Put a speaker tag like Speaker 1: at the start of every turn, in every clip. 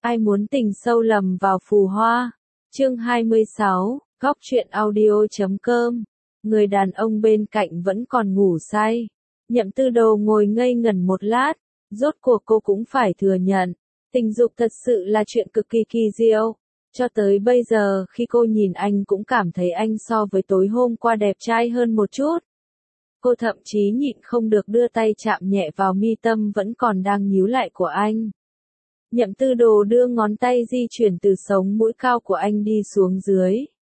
Speaker 1: Ai muốn tình sâu lầm vào phù hoa. Chương 26, Góc truyện audio.com. Người đàn ông bên cạnh vẫn còn ngủ say. Nhậm Tư Đồ ngồi ngây ngẩn một lát, rốt cuộc cô cũng phải thừa nhận, tình dục thật sự là chuyện cực kỳ kỳ diệu. Cho tới bây giờ khi cô nhìn anh cũng cảm thấy anh so với tối hôm qua đẹp trai hơn một chút. Cô thậm chí nhịn không được đưa tay chạm nhẹ vào mi tâm vẫn còn đang nhíu lại của anh. Nhậm Tư Đồ đưa ngón tay di chuyển từ sống mũi cao của anh đi xuống dưới.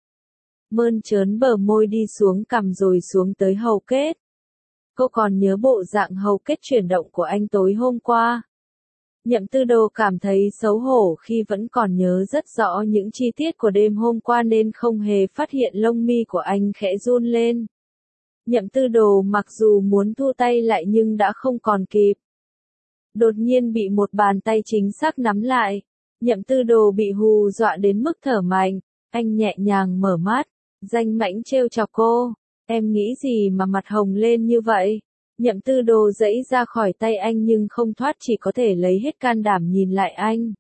Speaker 1: Mơn trớn bờ môi đi xuống cằm rồi xuống tới hầu kết. Cô còn nhớ bộ dạng hầu kết chuyển động của anh tối hôm qua. Nhậm Tư Đồ cảm thấy xấu hổ khi vẫn còn nhớ rất rõ những chi tiết của đêm hôm qua nên không hề phát hiện lông mi của anh khẽ run lên. Nhậm Tư Đồ mặc dù muốn thu tay lại nhưng đã không còn kịp. Đột nhiên bị một bàn tay chính xác nắm lại. Nhậm Tư Đồ bị hù dọa đến mức thở mạnh. Anh nhẹ nhàng mở mắt, danh mãnh trêu chọc cô. Em nghĩ gì mà mặt hồng lên như vậy? Nhậm Tư Đồ giãy ra khỏi tay anh nhưng không thoát, chỉ có thể lấy hết can đảm nhìn lại anh.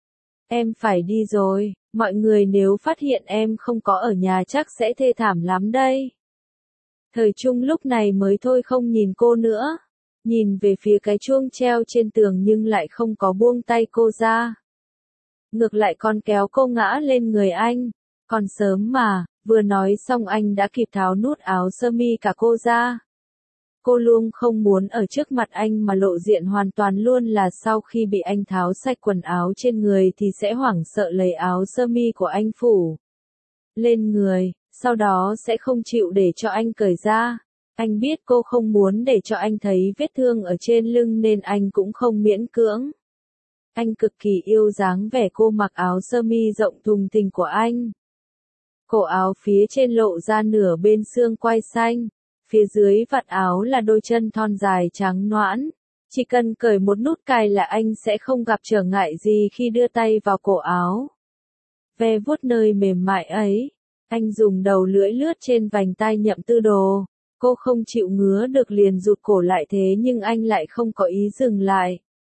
Speaker 1: Em phải đi rồi, mọi người nếu phát hiện em không có ở nhà chắc sẽ thê thảm lắm đây. Thời Trung lúc này mới thôi không nhìn cô nữa. Nhìn về phía cái chuông treo trên tường nhưng lại không có buông tay cô ra. Ngược lại còn kéo cô ngã lên người anh. Còn sớm mà, vừa nói xong anh đã kịp tháo nút áo sơ mi cả cô ra. Cô luôn không muốn ở trước mặt anh mà lộ diện hoàn toàn, luôn là sau khi bị anh tháo sạch quần áo trên người thì sẽ hoảng sợ lấy áo sơ mi của anh phủ lên người, sau đó sẽ không chịu để cho anh cởi ra. Anh biết cô không muốn để cho anh thấy vết thương ở trên lưng nên anh cũng không miễn cưỡng. Anh cực kỳ yêu dáng vẻ cô mặc áo sơ mi rộng thùng thình của anh. Cổ áo phía trên lộ ra nửa bên xương quai xanh, phía dưới vạt áo là đôi chân thon dài trắng nõn. Chỉ cần cởi một nút cài là anh sẽ không gặp trở ngại gì khi đưa tay vào cổ áo. Ve vuốt nơi mềm mại ấy, anh dùng đầu lưỡi lướt trên vành tai Nhậm Tư Đồ. Cô không chịu ngứa được liền rụt cổ lại, thế nhưng anh lại không có ý dừng lại.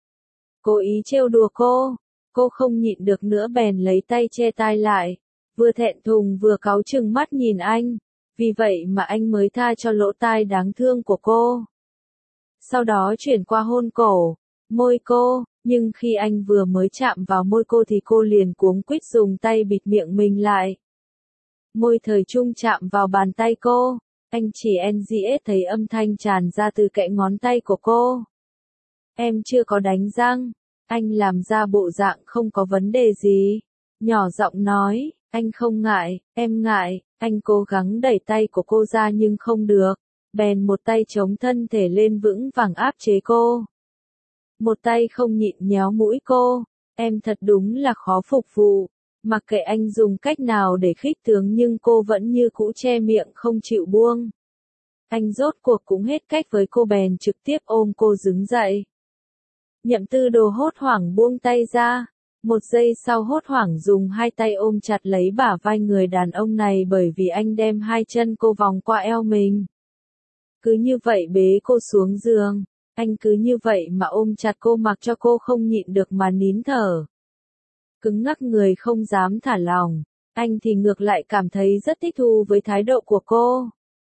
Speaker 1: Cố ý trêu đùa cô không nhịn được nữa bèn lấy tay che tai lại, vừa thẹn thùng vừa cáu chừng mắt nhìn anh, vì vậy mà anh mới tha cho lỗ tai đáng thương của cô. Sau đó chuyển qua hôn cổ, môi cô, nhưng khi anh vừa mới chạm vào môi cô thì cô liền cuống quýt dùng tay bịt miệng mình lại. Môi Thời Trung chạm vào bàn tay cô. Anh chỉ NGS thấy âm thanh tràn ra từ kẽ ngón tay của cô. Em chưa có đánh răng. Anh làm ra bộ dạng không có vấn đề gì. Nhỏ giọng nói, anh không ngại, em ngại. Anh cố gắng đẩy tay của cô ra nhưng không được. Bèn một tay chống thân thể lên vững vàng áp chế cô. Một tay không nhịn nhéo mũi cô. Em thật đúng là khó phục vụ. Mặc kệ anh dùng cách nào để khích tướng nhưng cô vẫn như cũ che miệng không chịu buông. Anh rốt cuộc cũng hết cách với cô bèn trực tiếp ôm cô đứng dậy. Nhậm Tư Đồ hốt hoảng buông tay ra. Một giây sau hốt hoảng dùng hai tay ôm chặt lấy bả vai người đàn ông này bởi vì anh đem hai chân cô vòng qua eo mình. Cứ như vậy bế cô xuống giường. Anh cứ như vậy mà ôm chặt cô mặc cho cô không nhịn được mà nín thở. Cứng ngắc người không dám thả lỏng. Anh thì ngược lại cảm thấy rất thích thú với thái độ của cô.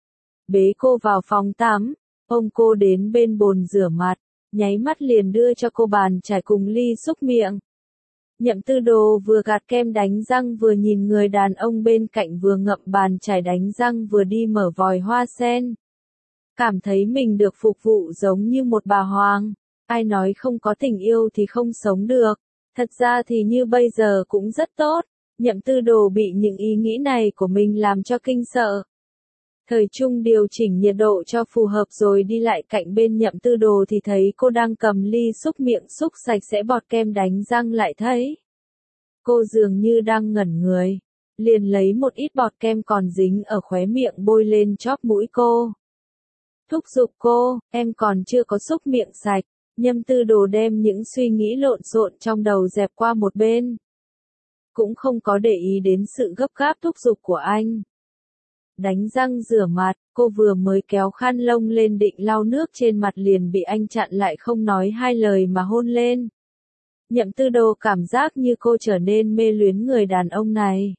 Speaker 1: Bế cô vào phòng tắm, ôm cô đến bên bồn rửa mặt, nháy mắt liền đưa cho cô bàn chải cùng ly xúc miệng. Nhậm Tư Đồ vừa gạt kem đánh răng vừa nhìn người đàn ông bên cạnh vừa ngậm bàn chải đánh răng vừa đi mở vòi hoa sen. Cảm thấy mình được phục vụ giống như một bà hoàng. Ai nói không có tình yêu thì không sống được. Thật ra thì như bây giờ cũng rất tốt. Nhậm Tư Đồ bị những ý nghĩ này của mình làm cho kinh sợ. Thời Trung điều chỉnh nhiệt độ cho phù hợp rồi đi lại cạnh bên Nhậm Tư Đồ thì thấy cô đang cầm ly xúc miệng xúc sạch sẽ bọt kem đánh răng lại thấy. Cô dường như đang ngẩn người. Liền lấy một ít bọt kem còn dính ở khóe miệng bôi lên chóp mũi cô. Thúc giục cô, em còn chưa có xúc miệng sạch. Nhậm Tư Đồ đem những suy nghĩ lộn xộn trong đầu dẹp qua một bên. Cũng không có để ý đến sự gấp gáp thúc giục của anh. Đánh răng rửa mặt, cô vừa mới kéo khăn lông lên định lau nước trên mặt liền bị anh chặn lại không nói hai lời mà hôn lên. Nhậm Tư Đồ cảm giác như cô trở nên mê luyến người đàn ông này.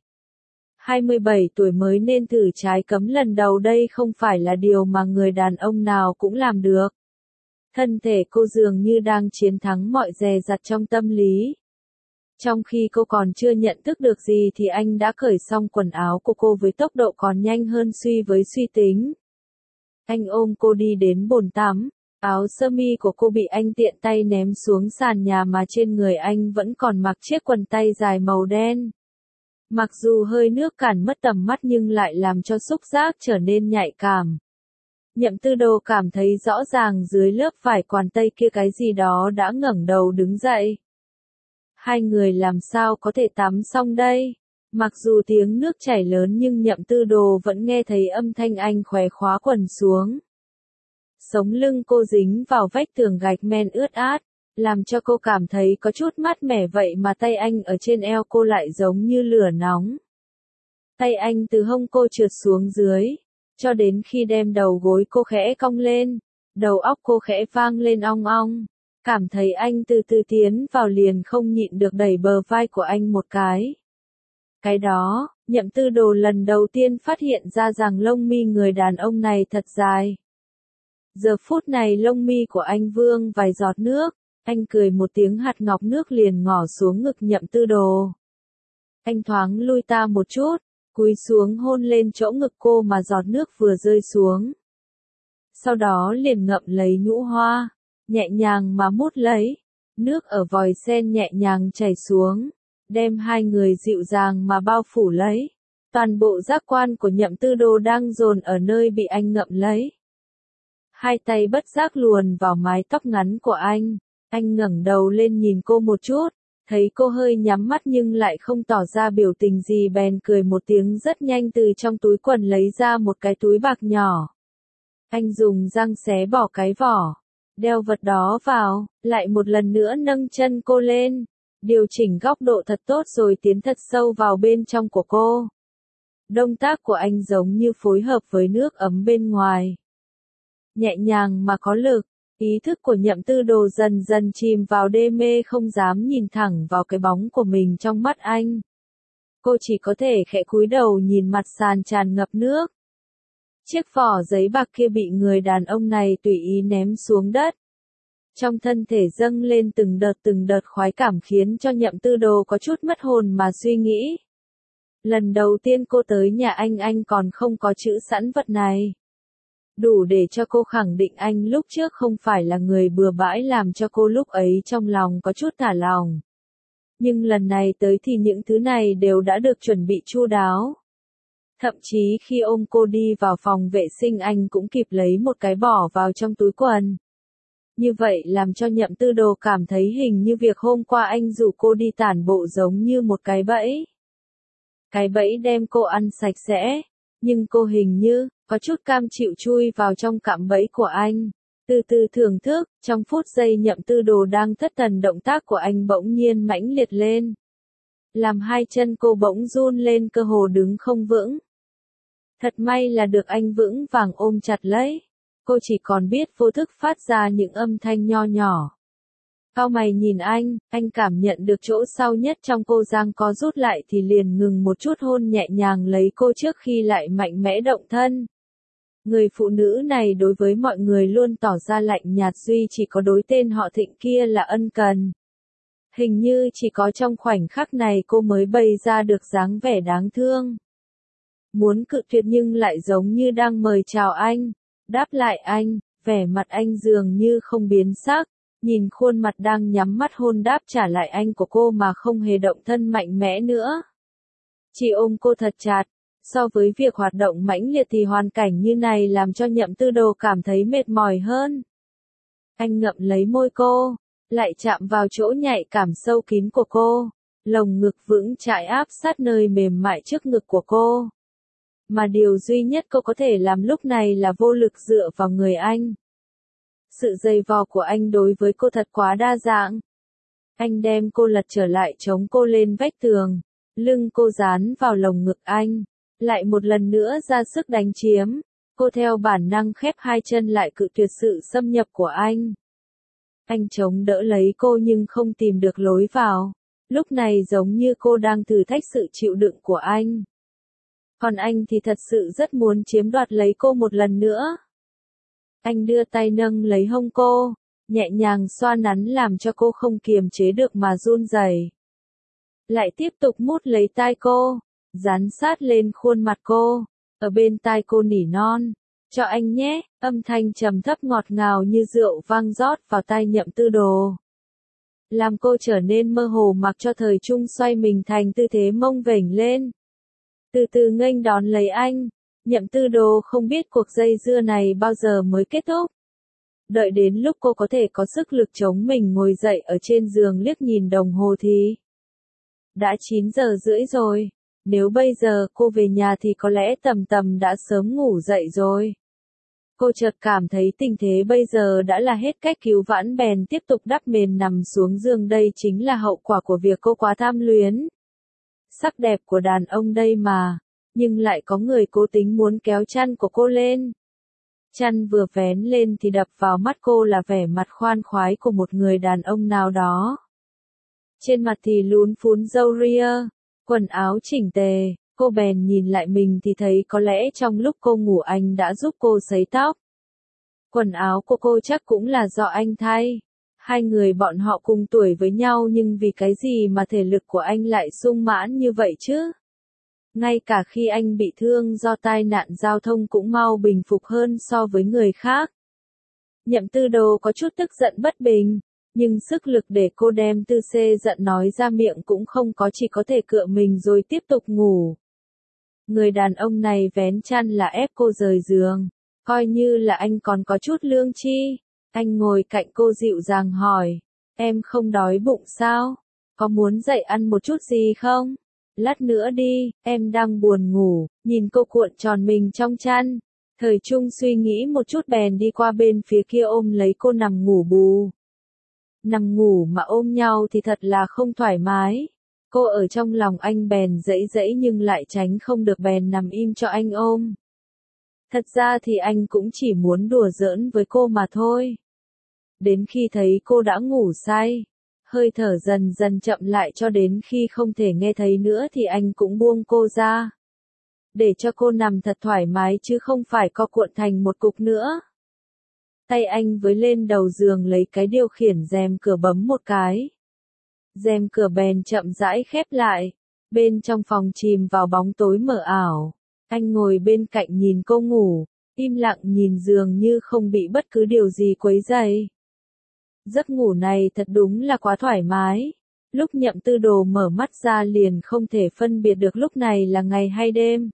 Speaker 1: 27 tuổi mới nên thử trái cấm lần đầu đây không phải là điều mà người đàn ông nào cũng làm được. Thân thể cô dường như đang chiến thắng mọi dè dặt trong tâm lý. Trong khi cô còn chưa nhận thức được gì thì anh đã cởi xong quần áo của cô với tốc độ còn nhanh hơn suy với suy tính. Anh ôm cô đi đến bồn tắm, áo sơ mi của cô bị anh tiện tay ném xuống sàn nhà mà trên người anh vẫn còn mặc chiếc quần tây dài màu đen. Mặc dù hơi nước cản mất tầm mắt nhưng lại làm cho xúc giác trở nên nhạy cảm. Nhậm Tư Đồ cảm thấy rõ ràng dưới lớp vải quàng tây kia cái gì đó đã ngẩng đầu đứng dậy. Hai người làm sao có thể tắm xong đây? Mặc dù tiếng nước chảy lớn nhưng Nhậm Tư Đồ vẫn nghe thấy âm thanh anh khóe khóa quần xuống. Sống lưng cô dính vào vách tường gạch men ướt át, làm cho cô cảm thấy có chút mát mẻ vậy mà tay anh ở trên eo cô lại giống như lửa nóng. Tay anh từ hông cô trượt xuống dưới, cho đến khi đem đầu gối cô khẽ cong lên, đầu óc cô khẽ vang lên ong ong. Cảm thấy anh từ từ tiến vào liền không nhịn được đẩy bờ vai của anh một cái. Cái đó, Nhậm Tư Đồ lần đầu tiên phát hiện ra rằng lông mi người đàn ông này thật dài. Giờ phút này lông mi của anh vương vài giọt nước, anh cười một tiếng hạt ngọc nước liền ngỏ xuống ngực Nhậm Tư Đồ. Anh thoáng lui ta một chút, cúi xuống hôn lên chỗ ngực cô mà giọt nước vừa rơi xuống. Sau đó liền ngậm lấy nhũ hoa, nhẹ nhàng mà mút lấy, nước ở vòi sen nhẹ nhàng chảy xuống, đem hai người dịu dàng mà bao phủ lấy. Toàn bộ giác quan của Nhậm Tư Đồ đang dồn ở nơi bị anh ngậm lấy. Hai tay bất giác luồn vào mái tóc ngắn của anh ngẩng đầu lên nhìn cô một chút, thấy cô hơi nhắm mắt nhưng lại không tỏ ra biểu tình gì bèn cười một tiếng rất nhanh từ trong túi quần lấy ra một cái túi bạc nhỏ. Anh dùng răng xé bỏ cái vỏ, đeo vật đó vào, lại một lần nữa nâng chân cô lên, điều chỉnh góc độ thật tốt rồi tiến thật sâu vào bên trong của cô. Động tác của anh giống như phối hợp với nước ấm bên ngoài. Nhẹ nhàng mà có lực, ý thức của Nhậm Tư Đồ dần dần chìm vào đê mê không dám nhìn thẳng vào cái bóng của mình trong mắt anh. Cô chỉ có thể khẽ cúi đầu nhìn mặt sàn tràn ngập nước. Chiếc vỏ giấy bạc kia bị người đàn ông này tùy ý ném xuống đất. Trong thân thể dâng lên từng đợt khoái cảm khiến cho Nhậm Tư Đồ có chút mất hồn mà suy nghĩ. Lần đầu tiên cô tới nhà anh còn không có chữ sẵn vật này. Đủ để cho cô khẳng định anh lúc trước không phải là người bừa bãi làm cho cô lúc ấy trong lòng có chút thả lòng. Nhưng lần này tới thì những thứ này đều đã được chuẩn bị chu đáo. Thậm chí khi ôm cô đi vào phòng vệ sinh anh cũng kịp lấy một cái bỏ vào trong túi quần. Như vậy làm cho Nhậm Tư Đồ cảm thấy hình như việc hôm qua anh rủ cô đi tản bộ giống như một cái bẫy. Cái bẫy đem cô ăn sạch sẽ, nhưng cô hình như có chút cam chịu chui vào trong cạm bẫy của anh. Từ từ thưởng thức, trong phút giây Nhậm Tư Đồ đang thất thần động tác của anh bỗng nhiên mãnh liệt lên. Làm hai chân cô bỗng run lên cơ hồ đứng không vững. Thật may là được anh vững vàng ôm chặt lấy. Cô chỉ còn biết vô thức phát ra những âm thanh nho nhỏ. Cau mày nhìn anh cảm nhận được chỗ sau nhất trong cô giang có rút lại thì liền ngừng một chút hôn nhẹ nhàng lấy cô trước khi lại mạnh mẽ động thân. Người phụ nữ này đối với mọi người luôn tỏ ra lạnh nhạt duy chỉ có đối tên họ Thịnh kia là ân cần. Hình như chỉ có trong khoảnh khắc này cô mới bày ra được dáng vẻ đáng thương. Muốn cự tuyệt nhưng lại giống như đang mời chào anh, đáp lại anh, vẻ mặt anh dường như không biến sắc, nhìn khuôn mặt đang nhắm mắt hôn đáp trả lại anh của cô mà không hề động thân mạnh mẽ nữa. Chỉ ôm cô thật chặt, so với việc hoạt động mãnh liệt thì hoàn cảnh như này làm cho Nhậm Tư Đồ cảm thấy mệt mỏi hơn. Anh ngậm lấy môi cô, lại chạm vào chỗ nhạy cảm sâu kín của cô, lồng ngực vững chãi áp sát nơi mềm mại trước ngực của cô. Mà điều duy nhất cô có thể làm lúc này là vô lực dựa vào người anh. Sự dày vò của anh đối với cô thật quá đa dạng. Anh đem cô lật trở lại chống cô lên vách tường, lưng cô dán vào lồng ngực anh, lại một lần nữa ra sức đánh chiếm. Cô theo bản năng khép hai chân lại cự tuyệt sự xâm nhập của anh. Anh chống đỡ lấy cô nhưng không tìm được lối vào. Lúc này giống như cô đang thử thách sự chịu đựng của anh. Còn anh thì thật sự rất muốn chiếm đoạt lấy cô một lần nữa. Anh đưa tay nâng lấy hông cô, nhẹ nhàng xoa nắn làm cho cô không kiềm chế được mà run rẩy. Lại tiếp tục mút lấy tai cô, dán sát lên khuôn mặt cô, ở bên tai cô nỉ non, cho anh nhé, âm thanh trầm thấp ngọt ngào như rượu vang rót vào tai Nhậm Tư Đồ. Làm cô trở nên mơ hồ mặc cho Thời Trung xoay mình thành tư thế mông vểnh lên. Từ từ nghênh đón lấy anh, Nhậm Tư Đồ không biết cuộc dây dưa này bao giờ mới kết thúc. Đợi đến lúc cô có thể có sức lực chống mình ngồi dậy ở trên giường liếc nhìn đồng hồ thì đã 9 giờ rưỡi rồi, nếu bây giờ cô về nhà thì có lẽ tầm tầm đã sớm ngủ dậy rồi. Cô chợt cảm thấy tình thế bây giờ đã là hết cách cứu vãn bèn tiếp tục đắp mền nằm xuống giường, đây chính là hậu quả của việc cô quá tham luyến. Sắc đẹp của đàn ông đây mà, nhưng lại có người cố tính muốn kéo chăn của cô lên. Chăn vừa vén lên thì đập vào mắt cô là vẻ mặt khoan khoái của một người đàn ông nào đó. Trên mặt thì lún phún râu ria, quần áo chỉnh tề, cô bèn nhìn lại mình thì thấy có lẽ trong lúc cô ngủ anh đã giúp cô sấy tóc. Quần áo của cô chắc cũng là do anh thay. Hai người bọn họ cùng tuổi với nhau nhưng vì cái gì mà thể lực của anh lại sung mãn như vậy chứ? Ngay cả khi anh bị thương do tai nạn giao thông cũng mau bình phục hơn so với người khác. Nhậm Tư Đồ có chút tức giận bất bình, nhưng sức lực để cô đem Tư Xê giận nói ra miệng cũng không có, chỉ có thể cựa mình rồi tiếp tục ngủ. Người đàn ông này vén chăn là ép cô rời giường, coi như là anh còn có chút lương tri. Anh ngồi cạnh cô dịu dàng hỏi, em không đói bụng sao? Có muốn dậy ăn một chút gì không? Lát nữa đi, em đang buồn ngủ. Nhìn cô cuộn tròn mình trong chăn, Thời Trung suy nghĩ một chút bèn đi qua bên phía kia ôm lấy cô nằm ngủ bù. Nằm ngủ mà ôm nhau thì thật là không thoải mái. Cô ở trong lòng anh bèn dãy dãy nhưng lại tránh không được bèn nằm im cho anh ôm. Thật ra thì anh cũng chỉ muốn đùa giỡn với cô mà thôi. Đến khi thấy cô đã ngủ say, hơi thở dần dần chậm lại cho đến khi không thể nghe thấy nữa thì anh cũng buông cô ra. Để cho cô nằm thật thoải mái chứ không phải co cuộn thành một cục nữa. Tay anh với lên đầu giường lấy cái điều khiển rèm cửa bấm một cái. Rèm cửa bèn chậm rãi khép lại. Bên trong phòng chìm vào bóng tối mờ ảo. Anh ngồi bên cạnh nhìn cô ngủ, im lặng nhìn giường như không bị bất cứ điều gì quấy rầy. Giấc ngủ này thật đúng là quá thoải mái. Lúc Nhậm Tư Đồ mở mắt ra liền không thể phân biệt được lúc này là ngày hay đêm.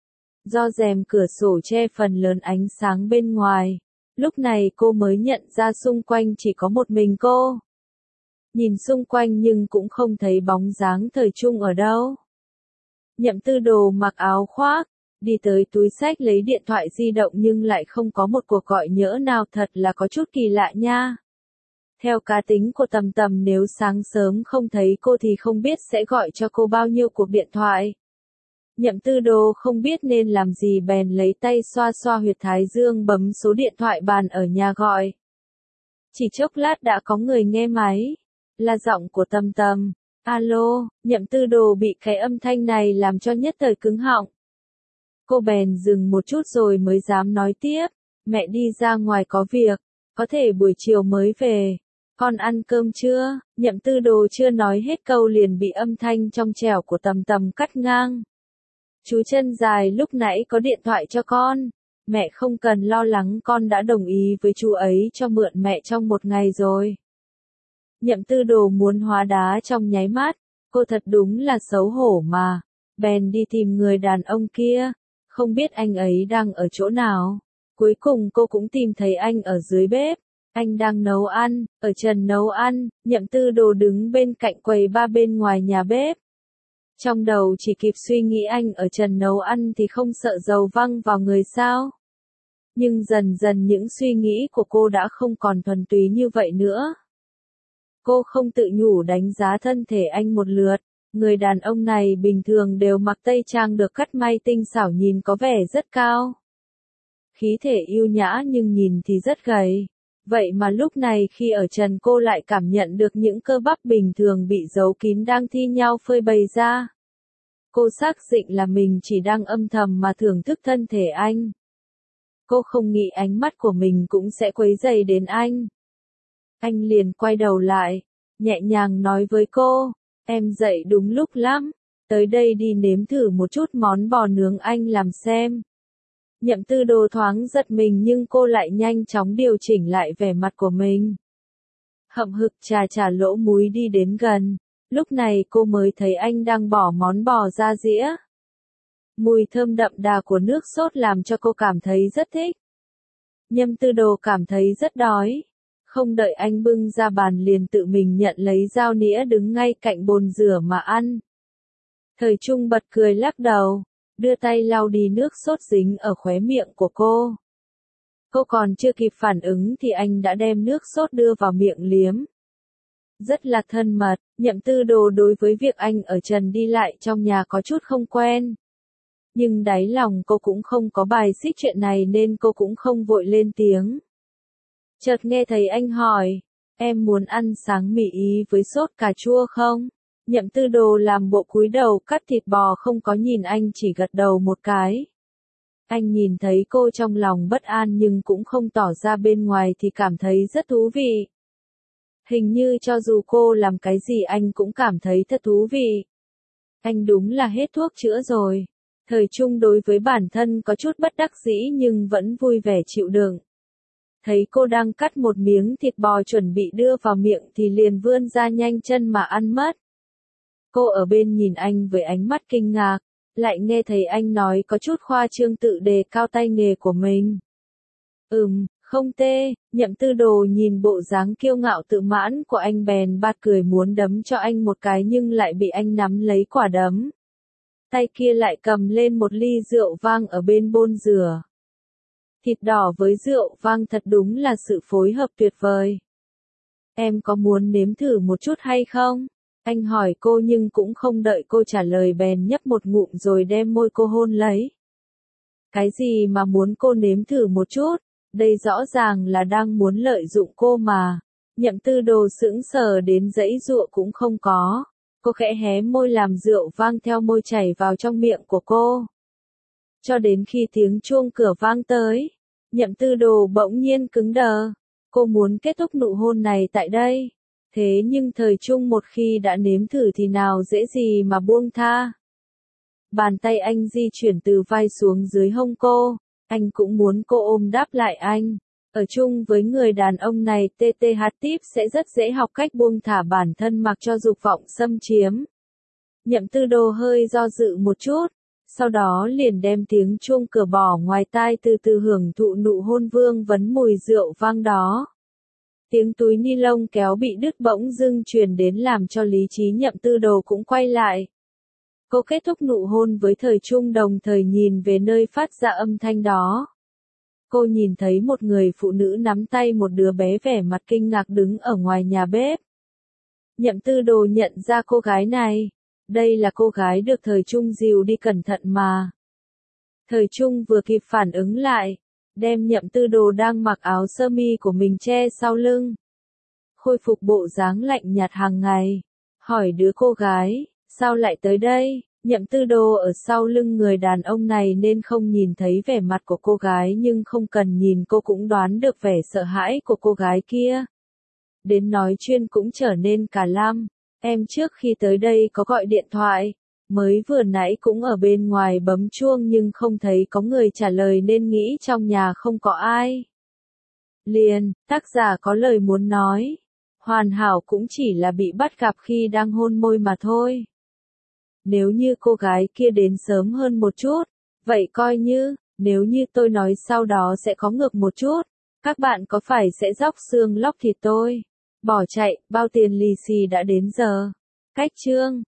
Speaker 1: Do rèm cửa sổ che phần lớn ánh sáng bên ngoài, lúc này cô mới nhận ra xung quanh chỉ có một mình cô. Nhìn xung quanh nhưng cũng không thấy bóng dáng Thời Trung ở đâu. Nhậm Tư Đồ mặc áo khoác, đi tới túi xách lấy điện thoại di động nhưng lại không có một cuộc gọi nhỡ nào, thật là có chút kỳ lạ nha. Theo cá tính của Tầm Tầm nếu sáng sớm không thấy cô thì không biết sẽ gọi cho cô bao nhiêu cuộc điện thoại. Nhậm Tư Đồ không biết nên làm gì bèn lấy tay xoa xoa huyệt thái dương bấm số điện thoại bàn ở nhà gọi. Chỉ chốc lát đã có người nghe máy. Là giọng của Tầm Tầm. Alo, Nhậm Tư Đồ bị cái âm thanh này làm cho nhất thời cứng họng. Cô bèn dừng một chút rồi mới dám nói tiếp. Mẹ đi ra ngoài có việc, có thể buổi chiều mới về. Con ăn cơm chưa? Nhậm Tư Đồ chưa nói hết câu liền bị âm thanh trong trẻo của Tầm Tầm cắt ngang. Chú chân dài lúc nãy có điện thoại cho con. Mẹ không cần lo lắng, con đã đồng ý với chú ấy cho mượn mẹ trong một ngày rồi. Nhậm Tư Đồ muốn hóa đá trong nháy mắt. Cô thật đúng là xấu hổ mà. Bèn đi tìm người đàn ông kia. Không biết anh ấy đang ở chỗ nào. Cuối cùng cô cũng tìm thấy anh ở dưới bếp. Anh đang nấu ăn, ở trần nấu ăn. Nhậm Tư Đồ đứng bên cạnh quầy ba bên ngoài nhà bếp. Trong đầu chỉ kịp suy nghĩ anh ở trần nấu ăn thì không sợ dầu văng vào người sao. Nhưng dần dần những suy nghĩ của cô đã không còn thuần túy như vậy nữa. Cô không tự nhủ đánh giá thân thể anh một lượt. Người đàn ông này bình thường đều mặc tây trang được cắt may tinh xảo nhìn có vẻ rất cao. Khí thể yêu nhã nhưng nhìn thì rất gầy. Vậy mà lúc này khi ở trần cô lại cảm nhận được những cơ bắp bình thường bị giấu kín đang thi nhau phơi bày ra. Cô xác định là mình chỉ đang âm thầm mà thưởng thức thân thể anh. Cô không nghĩ ánh mắt của mình cũng sẽ quấy rầy đến anh. Anh liền quay đầu lại, nhẹ nhàng nói với cô, em dậy đúng lúc lắm, tới đây đi nếm thử một chút món bò nướng anh làm xem. Nhậm Tư Đồ thoáng giật mình nhưng cô lại nhanh chóng điều chỉnh lại vẻ mặt của mình. Hậm hực chà lỗ múi đi đến gần, lúc này cô mới thấy anh đang bỏ món bò ra dĩa. Mùi thơm đậm đà của nước sốt làm cho cô cảm thấy rất thích. Nhậm Tư Đồ cảm thấy rất đói. Không đợi anh bưng ra bàn liền tự mình nhận lấy dao nĩa đứng ngay cạnh bồn rửa mà ăn. Thời Trung bật cười lắc đầu, đưa tay lau đi nước sốt dính ở khóe miệng của cô. Cô còn chưa kịp phản ứng thì anh đã đem nước sốt đưa vào miệng liếm. Rất là thân mật, Nhậm Tư Đồ đối với việc anh ở trần đi lại trong nhà có chút không quen. Nhưng đáy lòng cô cũng không có bài xích chuyện này nên cô cũng không vội lên tiếng. Chợt nghe thấy anh hỏi, em muốn ăn sáng mì Ý với sốt cà chua không? Nhậm Tư Đồ làm bộ cúi đầu cắt thịt bò không có nhìn anh chỉ gật đầu một cái. Anh nhìn thấy cô trong lòng bất an nhưng cũng không tỏ ra bên ngoài thì cảm thấy rất thú vị. Hình như cho dù cô làm cái gì anh cũng cảm thấy thật thú vị. Anh đúng là hết thuốc chữa rồi. Thời Trung đối với bản thân có chút bất đắc dĩ nhưng vẫn vui vẻ chịu đựng. Thấy cô đang cắt một miếng thịt bò chuẩn bị đưa vào miệng thì liền vươn ra nhanh chân mà ăn mất. Cô ở bên nhìn anh với ánh mắt kinh ngạc, lại nghe thấy anh nói có chút khoa trương tự đề cao tay nghề của mình. Không tệ, Nhậm Tư Đồ nhìn bộ dáng kiêu ngạo tự mãn của anh bèn bạt cười muốn đấm cho anh một cái nhưng lại bị anh nắm lấy quả đấm. Tay kia lại cầm lên một ly rượu vang ở bên bồn rửa. Thịt đỏ với rượu vang thật đúng là sự phối hợp tuyệt vời. Em có muốn nếm thử một chút hay không? Anh hỏi cô nhưng cũng không đợi cô trả lời bèn nhấp một ngụm rồi đem môi cô hôn lấy. Cái gì mà muốn cô nếm thử một chút? Đây rõ ràng là đang muốn lợi dụng cô mà. Nhậm Tư Đồ sững sờ đến giãy giụa cũng không có. Cô khẽ hé môi làm rượu vang theo môi chảy vào trong miệng của cô. Cho đến khi tiếng chuông cửa vang tới, Nhậm Tư Đồ bỗng nhiên cứng đờ. Cô muốn kết thúc nụ hôn này tại đây. Thế nhưng Thời Trung một khi đã nếm thử thì nào dễ gì mà buông tha. Bàn tay anh di chuyển từ vai xuống dưới hông cô. Anh cũng muốn cô ôm đáp lại anh. Ở chung với người đàn ông này TTH tiếp sẽ rất dễ học cách buông thả bản thân mặc cho dục vọng xâm chiếm. Nhậm Tư Đồ hơi do dự một chút. Sau đó liền đem tiếng chuông cửa bỏ ngoài tai từ từ hưởng thụ nụ hôn vương vấn mùi rượu vang đó. Tiếng túi ni lông kéo bị đứt bỗng dưng truyền đến làm cho lý trí Nhậm Tư Đồ cũng quay lại. Cô kết thúc nụ hôn với Thời Trung đồng thời nhìn về nơi phát ra âm thanh đó. Cô nhìn thấy một người phụ nữ nắm tay một đứa bé vẻ mặt kinh ngạc đứng ở ngoài nhà bếp. Nhậm Tư Đồ nhận ra cô gái này. Đây là cô gái được Thời Trung dìu đi cẩn thận mà. Thời Trung vừa kịp phản ứng lại, đem Nhậm Tư Đồ đang mặc áo sơ mi của mình che sau lưng. Khôi phục bộ dáng lạnh nhạt hàng ngày. Hỏi đứa cô gái, sao lại tới đây? Nhậm Tư Đồ ở sau lưng người đàn ông này nên không nhìn thấy vẻ mặt của cô gái nhưng không cần nhìn cô cũng đoán được vẻ sợ hãi của cô gái kia. Đến nói chuyện cũng trở nên cả lăm. Em trước khi tới đây có gọi điện thoại, mới vừa nãy cũng ở bên ngoài bấm chuông nhưng không thấy có người trả lời nên nghĩ trong nhà không có ai. Liền, tác giả có lời muốn nói. Hoàn hảo cũng chỉ là bị bắt gặp khi đang hôn môi mà thôi. Nếu như cô gái kia đến sớm hơn một chút, vậy coi như, nếu như tôi nói sau đó sẽ có ngược một chút, các bạn có phải sẽ róc xương lóc thịt tôi? Bỏ chạy, bao tiền lì xì đã đến giờ. Cách chương